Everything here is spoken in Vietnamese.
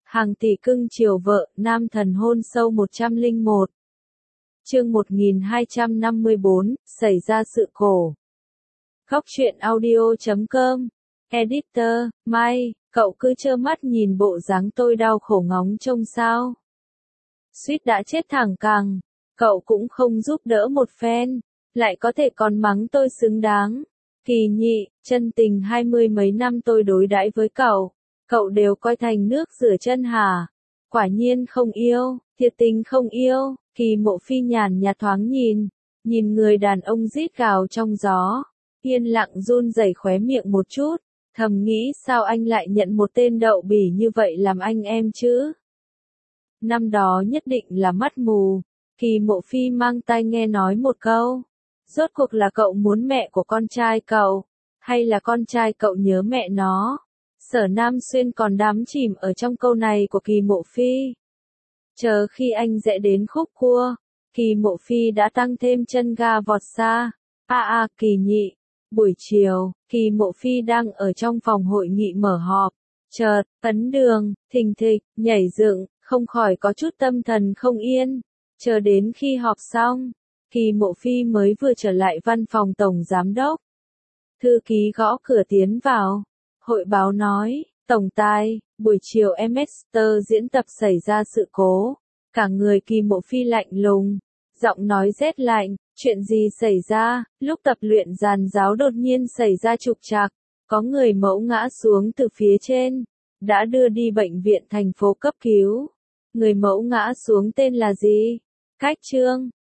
Hàng tỷ cưng chiều vợ, nam thần hôn sâu 101. Chương 1254, xảy ra sự cố. Góc truyện audio.com. Editor, Mai, cậu cứ trơ mắt nhìn bộ dáng tôi đau khổ ngóng trông sao? Suýt đã chết thẳng cẳng, cậu cũng không giúp đỡ một phen, lại có thể còn mắng tôi xứng đáng. Kỳ nhị, chân tình 20 mấy năm tôi đối đãi với cậu đều coi thành nước rửa chân hả? Quả nhiên không yêu, thiệt tình không yêu. Kỳ Mộ Phi nhàn nhạt thoáng nhìn người đàn ông rít gào trong gió, yên lặng run rẩy khóe miệng một chút, thầm nghĩ sao anh lại nhận một tên đậu bỉ như vậy làm anh em chứ? Năm đó nhất định là mắt mù. Kỳ Mộ Phi mang tai nghe nói một câu, rốt cuộc là cậu muốn mẹ của con trai cậu, hay là con trai cậu nhớ mẹ nó? Sở Nam Xuyên còn đắm chìm ở trong câu này của Kỳ Mộ Phi. Chờ khi anh rẽ đến khúc cua, Kỳ Mộ Phi đã tăng thêm chân ga vọt xa. Kỳ nhị. Buổi chiều, Kỳ Mộ Phi đang ở trong phòng hội nghị mở họp. Chợt, ấn đường, thình thịch, nhảy dựng, không khỏi có chút tâm thần không yên. Chờ đến khi họp xong, Kỳ Mộ Phi mới vừa trở lại văn phòng tổng giám đốc. Thư ký gõ cửa tiến vào, hội báo nói, tổng tài, buổi chiều Master diễn tập xảy ra sự cố. Cả người Kỳ Mộ Phi lạnh lùng, giọng nói rét lạnh, chuyện gì xảy ra? Lúc tập luyện giàn giáo đột nhiên xảy ra trục trặc, có người mẫu ngã xuống từ phía trên, đã đưa đi bệnh viện thành phố cấp cứu. Người mẫu ngã xuống tên là gì? Cách Trương.